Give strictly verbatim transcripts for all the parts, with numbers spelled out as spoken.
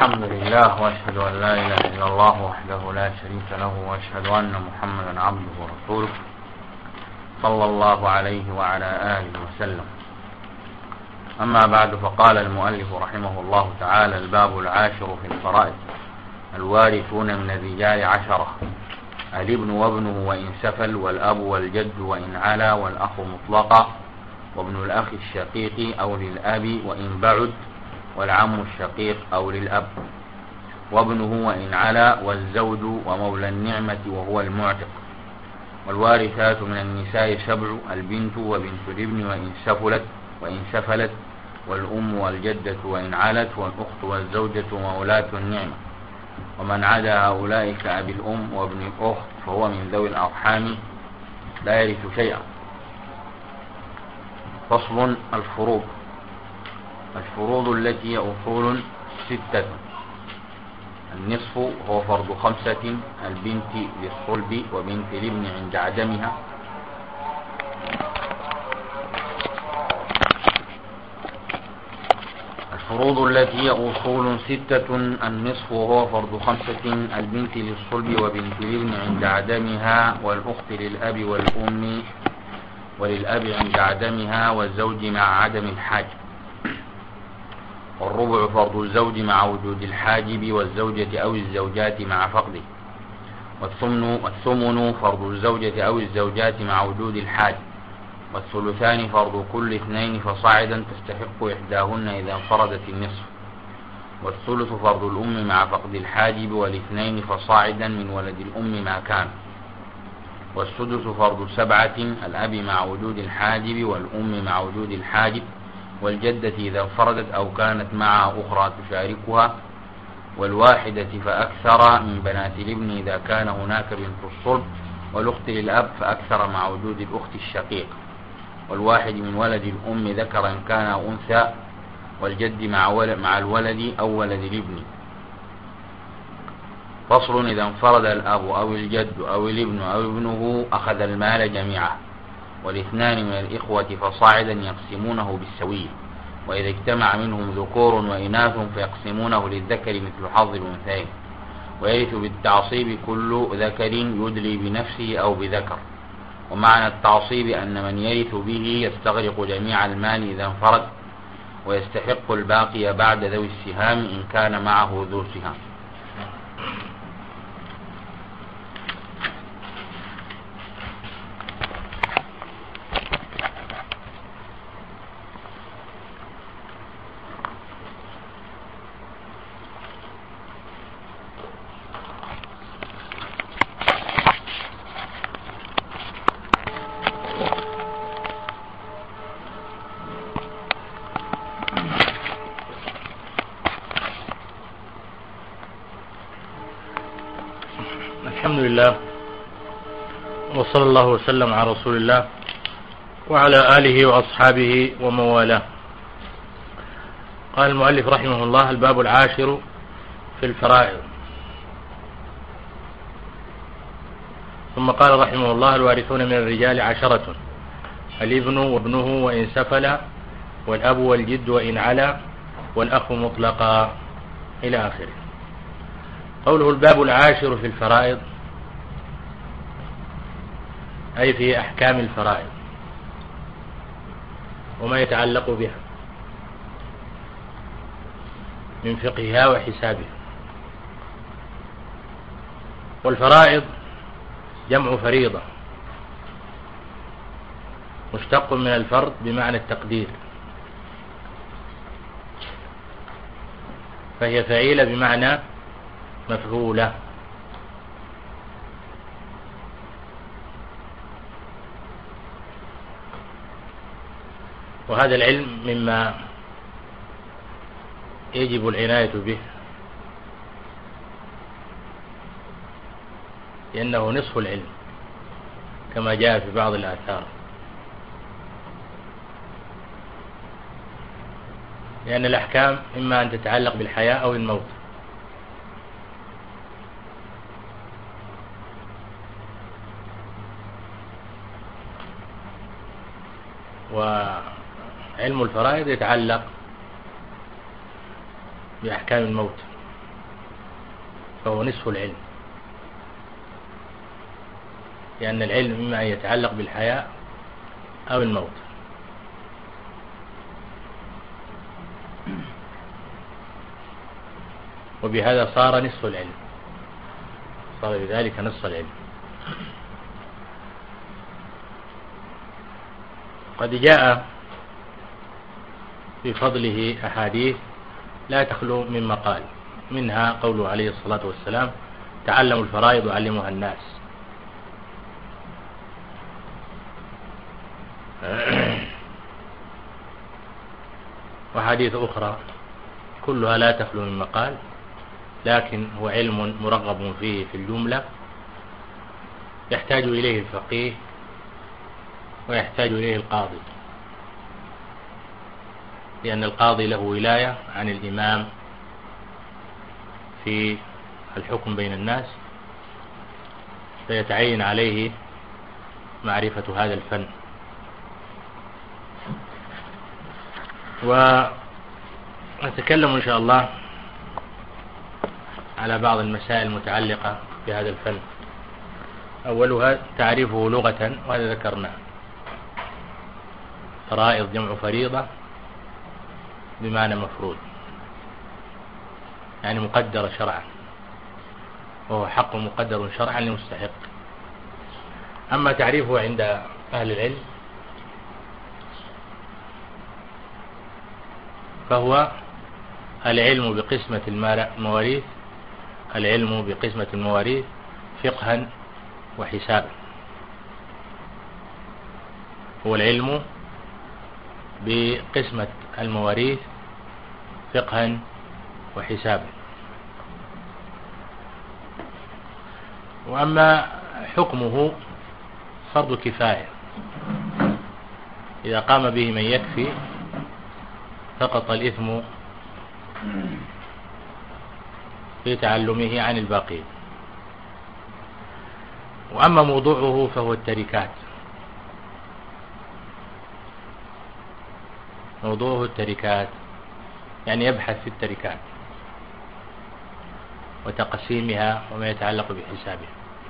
الحمد لله وأشهد أن لا إله إلا الله وحده لا شريك له وأشهد أن محمدا عبده ورسوله صلى الله عليه وعلى آله وسلم. أما بعد، فقال المؤلف رحمه الله تعالى: الباب العاشر في الفرائض. الوارثون من الرجال عشرة: الابن وابنه وإن سفل، والأب والجد وإن علا، والأخ مطلقا، وابن الأخ الشقيق أو للأب وإن بعد، والعم الشقيق أو للأب، وابنه وإن علا، والزوج ومولى النعمة وهو المعتق. والوارثات من النساء سبع: البنت وبنت الابن وإن سفلت وإن سفلت، والأم والجدة وإن علت، والأخت والزوجة وولاة النعمة. ومن عدا هؤلاء كأبي الأم وابن الأخت فهو من ذوي الأرحام لا يرث شيئا. فصل: الفروض. الفروض التي هي أصول ستة: النصف هو فرض خمسة: البنت للصلب وبنت الابن عند عدمها. الفروض التي هي أصول ستة: النصف وهو فرض خمسة: البنت للصلب وبنت الابن عند عدمها، والأخت للأب والأم وللأب عند عدمها، والزوج مع عدم الحاجب. والربع فرض الزوج مع وجود الحاجب، والزوجة أو الزوجات مع فقده. والثمن والثمن فرض الزوجة أو الزوجات مع وجود الحاجب. والثلثان فرض كل اثنين فصاعدا تستحق إحداهن إذا انفردت النصف. والثلث فرض الأم مع فقد الحاجب، والاثنين فصاعدا من ولد الأم ما كان. والسدس فرض سبعة: الأب مع وجود الحاجب، والأم مع وجود الحاجب، والجدة إذا انفردت أو كانت معها أخرى تشاركها، والواحدة فأكثر من بنات الابن إذا كان هناك بنت الصلب، والأخت للأب فأكثر مع وجود الأخت الشقيق، والواحد من ولد الأم ذكر إن كان أو أنثى، والجد مع, ولد مع الولد أو ولد الابن. فصل: إذا انفرد الأب أو الجد أو الابن أو ابنه أخذ المال جميعا، والاثنان من الإخوة فصاعدا يقسمونه بالسوية، وإذا اجتمع منهم ذكور وإناث فيقسمونه للذكر مثل حظ الأنثيين. ويرث بالتعصيب كل ذكر يدلي بنفسه أو بذكر. ومعنى التعصيب أن من يرث به يستغرق جميع المال إذا انفرد، ويستحق الباقي بعد ذوي السهام إن كان معه ذو سهام. الحمد لله، وصلى الله وسلم على رسول الله وعلى آله وأصحابه ومن والاه. قال المؤلف رحمه الله: الباب العاشر في الفرائض. ثم قال رحمه الله: الوارثون من الرجال عشرة: الابن وابنه وإن سفل، والأب والجد وإن علا، والأخ مطلقا، إلى آخره. قوله الباب العاشر في الفرائض أي في أحكام الفرائض وما يتعلق بها من فقهها وحسابها. والفرائض جمع فريضة، مشتق من الفرض بمعنى التقدير، فهي فعيلة بمعنى مفعولة. وهذا العلم مما يجب العناية به، لأنه نصف العلم كما جاء في بعض الآثار، لأن الأحكام إما أن تتعلق بالحياة أو الموت. وعلم الفرائض يتعلق بأحكام الموت. فهو نصف العلم، لأن العلم إما أن يتعلق بالحياة أو الموت. وبهذا صار نصف العلم، صار بذلك نصف العلم. قد جاء في فضله أحاديث لا تخلو من مقال، منها قوله عليه الصلاة والسلام: تعلموا الفرائض وعلموها الناس. وحديث أخرى كلها لا تخلو من مقال، لكن هو علم مرغب فيه في الجملة، يحتاج إليه الفقيه ويحتاج إليه القاضي، لأن القاضي له ولاية عن الإمام في الحكم بين الناس، فيتعين عليه معرفة هذا الفن. ونتكلم إن شاء الله على بعض المسائل المتعلقة بهذا الفن. أولها تعريفه لغة، وهذا ذكرناه. فرائض جمع فريضة بمعنى مفروض، يعني مقدر شرعا، وهو حق مقدر شرعا لمستحق. أما تعريفه عند أهل العلم فهو العلم بقسمة المواريث، العلم بقسمة المواريث فقها وحسابا. هو العلم بقسمة المواريث فقها وحسابا. وأما حكمه فرض كفاية، إذا قام به من يكفي سقط الإثم في تعلمه عن الباقين. وأما موضوعه فهو التركات، موضوعه التركات، يعني يبحث في التركات وتقسيمها وما يتعلق بحسابها.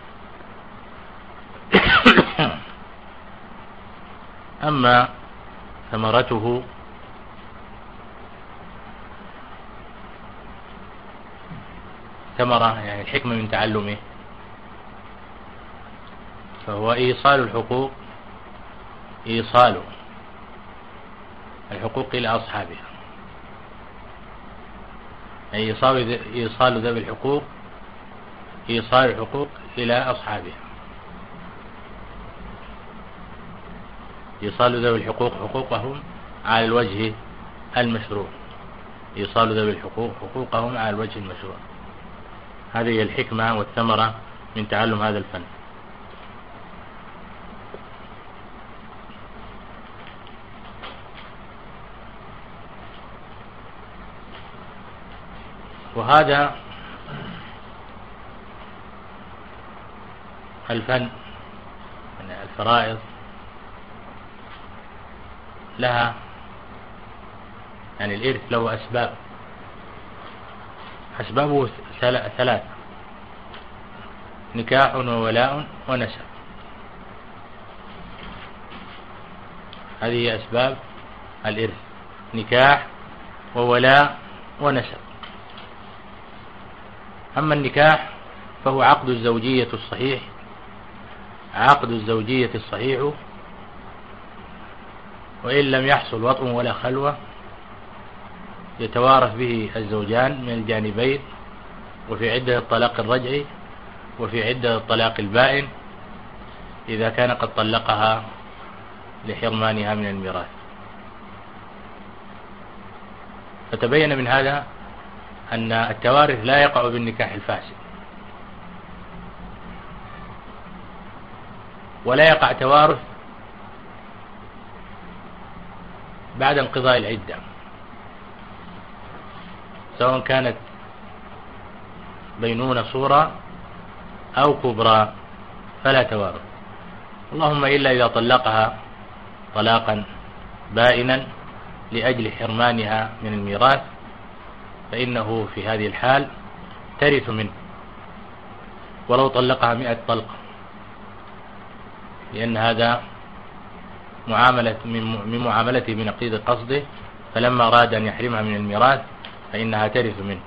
أما ثمرته ثمرة، يعني الحكمة من تعلمه، فهو إيصال الحقوق، إيصال الحقوق إلى أصحابها، يعني إيصال ذوي الحقوق، إيصال الحقوق إلى أصحابها. إيصال ذوي الحقوق حقوقهم على الوجه المشروع، إيصال ذوي الحقوق حقوقهم على الوجه المشروع. هذه هي الحكمة والثمرة من تعلم هذا الفن. وهذا الفن يعني الفرائض لها، يعني الإرث له أسباب، أسبابه ثلاثة: نكاح وولاء ونسب. هذه أسباب الإرث: نكاح وولاء ونسب. أما النكاح فهو عقد الزوجية الصحيح، عقد الزوجية الصحيح، وإن لم يحصل وطء ولا خلوة يتوارث به الزوجان من الجانبين، وفي عدة الطلاق الرجعي وفي عدة الطلاق البائن إذا كان قد طلقها لحرمانها من الميراث. فتبين من هذا أن التوارث لا يقع بالنكاح الفاسد، ولا يقع توارث بعد انقضاء العدة، سواء كانت بينونة صورة أو كبرى فلا توارث، اللهم إلا إذا طلقها طلاقا بائنا لأجل حرمانها من الميراث، فإنه في هذه الحال ترث منه ولو طلقها مئة طلقة، لأن هذا معاملة من معاملته بنقيض قصده، فلما أراد أن يحرمها من الميراث فإنها ترث منه.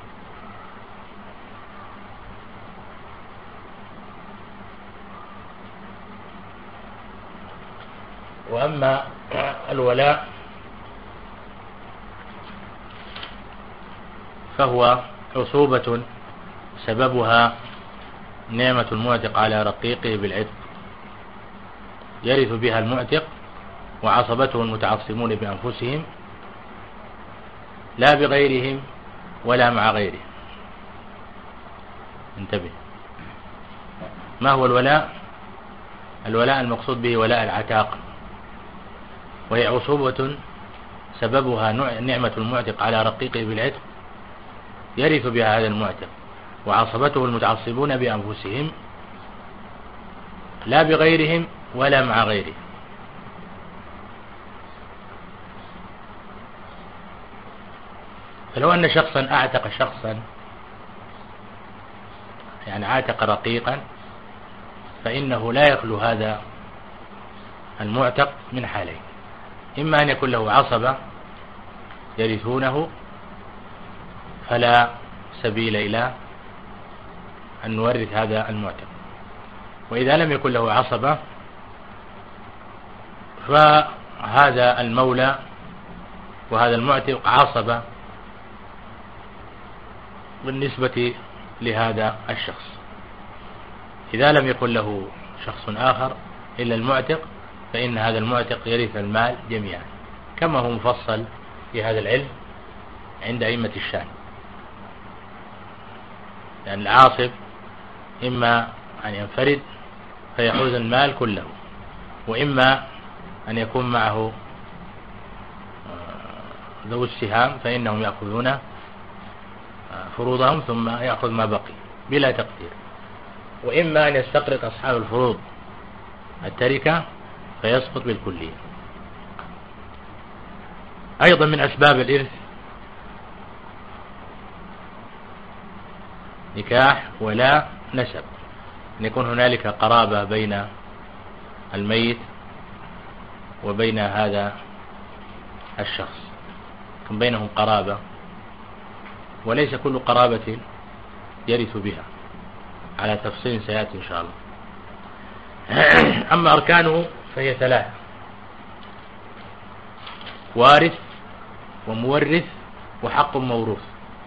وأما الولاء فهو عصوبة سببها نعمة المعتق على رقيقه بالعتق، يرث بها المعتق وعصبته المتعصبون بأنفسهم لا بغيرهم ولا مع غيرهم. انتبه، ما هو الولاء؟ الولاء المقصود به ولاء العتاق، وهي عصوبة سببها نعمة المعتق على رقيقه بالعتق، يرث بها هذا المعتق وعصبته المتعصبون بأنفسهم لا بغيرهم ولا مع غيرهم. فلو أن شخصا أعتق شخصا، يعني عاتق رقيقا، فإنه لا يخلو هذا المعتق من حالين: إما أن يكون له عصبة يرثونه فلا سبيل إلى أن نورث هذا المعتق، وإذا لم يكن له عصبة فهذا المولى وهذا المعتق عصبة بالنسبة لهذا الشخص. إذا لم يكن له شخص آخر إلا المعتق فإن هذا المعتق يرث المال جميعا، كما هو مفصل في هذا العلم عند أئمة الشان. لأن العاصب إما أن ينفرد فيحوز المال كله، وإما أن يكون معه ذو السهام فإنهم يأخذون فروضهم ثم يأخذ ما بقي بلا تقدير، وإما أن يستقرق أصحاب الفروض التركة فيسقط بالكلية. أيضا من أسباب الإرث نكاح ولا نسب، أن يكون هنالك قرابة بين الميت وبين هذا الشخص، يكون بينهم قرابة، وليس كل قرابة يرث بها، على تفصيل سيأتي إن شاء الله. أما أركانه فهي ثلاثة: وارث ومورث وحق موروث.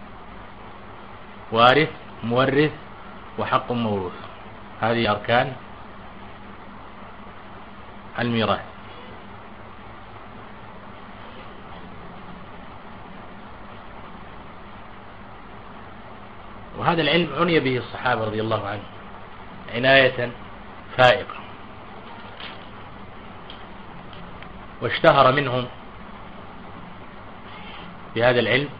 وارث مورث وحق موروث، هذه أركان الميراث. وهذا العلم عني به الصحابة رضي الله عنهم عناية فائقة، واشتهر منهم بهذا العلم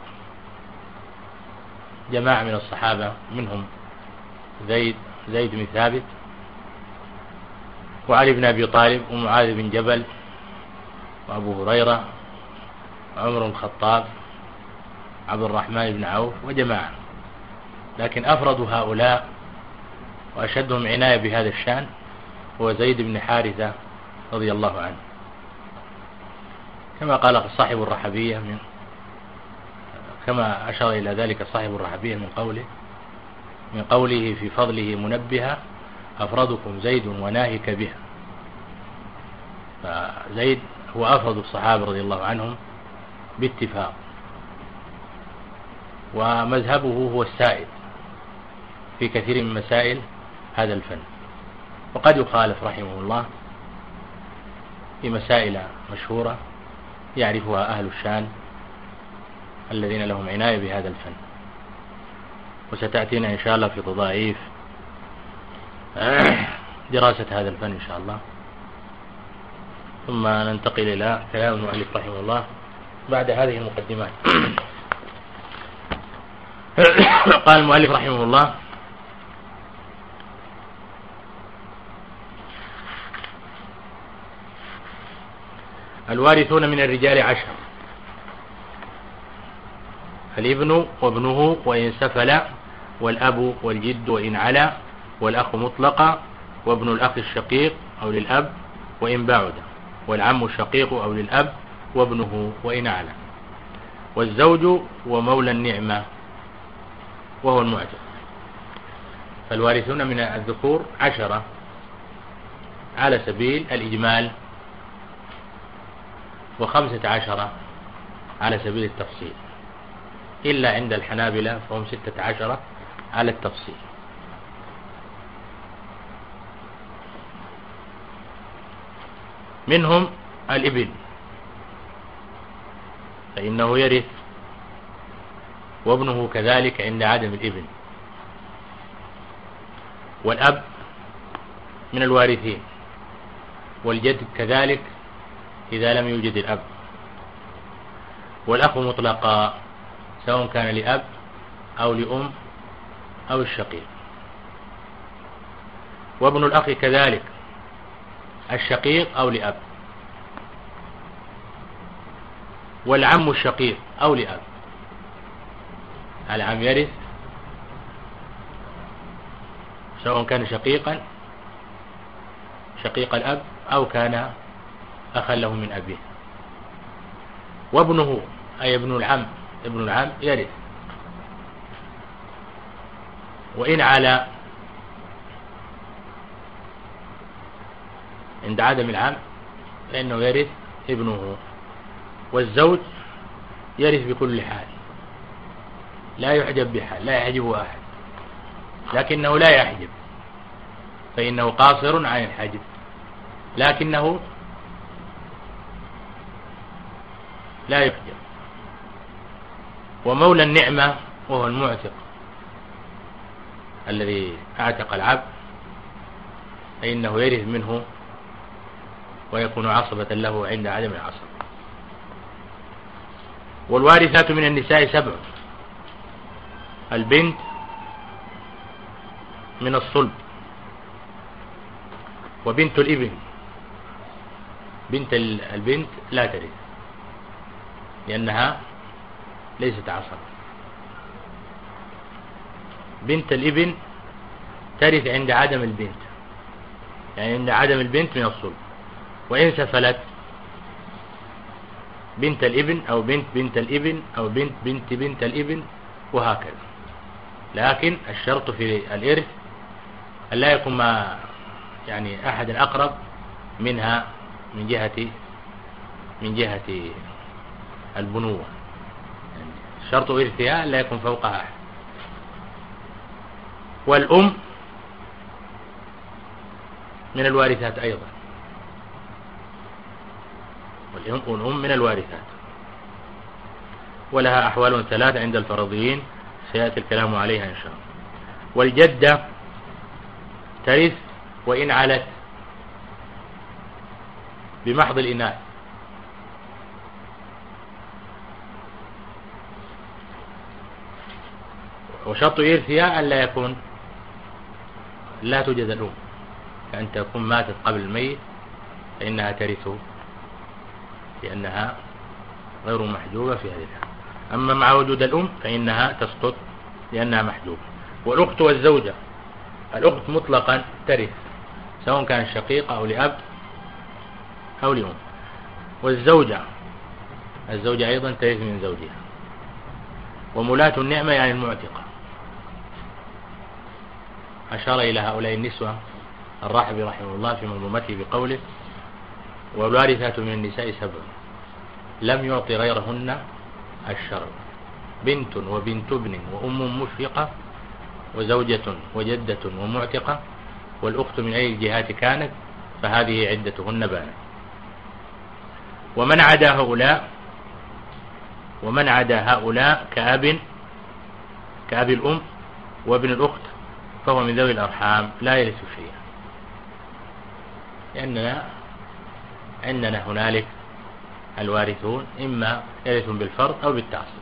جماعة من الصحابة، منهم زيد زيد بن ثابت وعلي بن أبي طالب ومعاذ بن جبل وأبو هريرة وعمر بن الخطاب عبد الرحمن بن عوف وجماعة، لكن أفرد هؤلاء وأشدهم عناية بهذا الشأن هو زيد بن حارثة رضي الله عنه، كما قال صاحب الرحبية من كما أشار إلى ذلك صاحب الرحبية من قوله من قوله في فضله منبها: أفردكم زيد وناهك بها. فزيد هو أفرد الصحابة رضي الله عنهم باتفاق، ومذهبه هو السائد في كثير من مسائل هذا الفن، وقد يخالف رحمه الله في مسائل مشهورة يعرفها أهل الشان الذين لهم عناية بهذا الفن، وستأتينا إن شاء الله في تضاعيف دراسة هذا الفن إن شاء الله. ثم ننتقل إلى كلام المؤلف رحمه الله بعد هذه المقدمات. قال المؤلف رحمه الله: الوارثون من الرجال عشر: الابن وابنه وإن سفل، والأب والجد وإن علا، والأخ مطلقا، وابن الأخ الشقيق أو للأب وإن بعد، والعم الشقيق أو للأب وابنه وإن أعلى، والزوج ومولى النعمة وهو المعتق. فالوارثون من الذكور عشرة على سبيل الإجمال، وخمسة عشر على سبيل التفصيل، إلا عند الحنابلة فهم ستة عشر على التفصيل. منهم الابن فإنه يرث، وابنه كذلك عند عدم الابن، والأب من الوارثين، والجد كذلك إذا لم يوجد الأب، والأخ مطلقا سواء كان لأب أو لأم أو الشقيق، وابن الأخ كذلك الشقيق أو لأب، والعم الشقيق أو لأب. العم يرث سواء كان شقيقا شقيق الأب أو كان أخا له من أبيه. وابنه أي ابن العم ابن العم يرث، وإن على عند عدم العم فإنه يرث ابنه. والزوج يرث بكل حال، لا يحجب بحال، لا يحجبه أحد، لكنه لا يحجب فإنه قاصر عن الحجب، لكنه لا يحجب. ومولى النعمة وهو المعتق الذي اعتق العبد فإنه يرث منه ويكون عصبة له عند عدم العصبة. والوارثات من النساء سبع: البنت من الصلب، وبنت الابن. بنت البنت لا ترث لأنها ليست عصبة. بنت الابن ترث عند عدم البنت، يعني عند عدم البنت من الصلب، وإن سفلت بنت الابن أو بنت بنت الابن أو بنت بنت بنت الابن وهكذا. لكن الشرط في الإرث أن لا يكون ما يعني أحد أقرب منها من جهة من جهة البنوة، يعني شرط إرثها أن لا يكون فوقها أحد. والأم من الوارثات أيضا، والأم من الوارثات، ولها أحوال ثلاثة عند الفرضيين سيأتي الكلام عليها إن شاء الله. والجدة ترث وإن علت بمحض الإناث، وشرط إرثها أن لا يكون لا توجد الأم، كأن تكون ماتت قبل الميت فإنها ترث لأنها غير محجوبة في هذه الحالة. أما مع وجود الأم فإنها تسقط لأنها محجوبة. والأخت والزوجة، الأخت مطلقا ترث سواء كان شقيقة أو لأب أو لأم. والزوجة الزوجة أيضا ترث من زوجها. ومولاة النعمة يعني المعتقة، أشار إلى هؤلاء النسوة الراحبي رحمه الله في منظومته بقوله: والوارثات من النساء سبع لم يعطي غيرهن الشرع: بنت وبنت ابن وأم مشفقة وزوجة وجدة ومعتقة، والأخت من أي الجهات كانت فهذه عدتهن بانت. ومن عدا هؤلاء ومن عدا هؤلاء كأب كأب الأم وابن الأخت فهو من ذوي الأرحام لا يرث شيئا، لأننا عندنا هنالك الوارثون إما يرثون بالفرض أو بالتعصيب،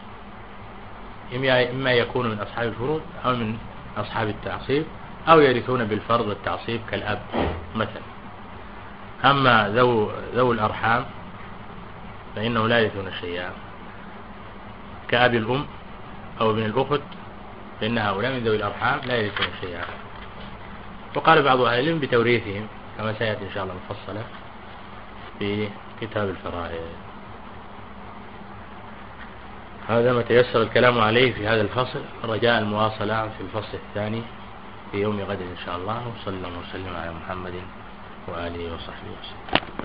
إما يكون من أصحاب الفروض أو من أصحاب التعصيب، أو يرثون بالفرض والتعصيب كالأب مثلا. أما ذو, ذو الأرحام فإنه لا يرثون شيئا كأب الأم أو ابن الأخت، فإن هؤلاء من ذوي الأرحام لا يرثون شيئا. وقال بعض أهل العلم بتوريثهم كما سيأتي إن شاء الله مفصلة في كتاب الفرائض. هذا ما تيسر الكلام عليه في هذا الفصل، رجاء المواصلة في الفصل الثاني في يوم غد إن شاء الله. وصلى الله وسلم على محمد وآله وصحبه وسلم.